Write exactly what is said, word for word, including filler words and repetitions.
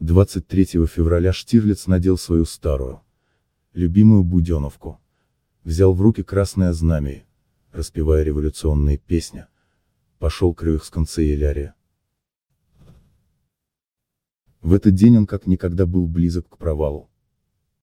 двадцать третьего февраля Штирлиц надел свою старую, любимую буденовку, взял в руки красное знамя, распевая революционные песни, пошел к рейхсканцелярии. В этот день он как никогда был близок к провалу.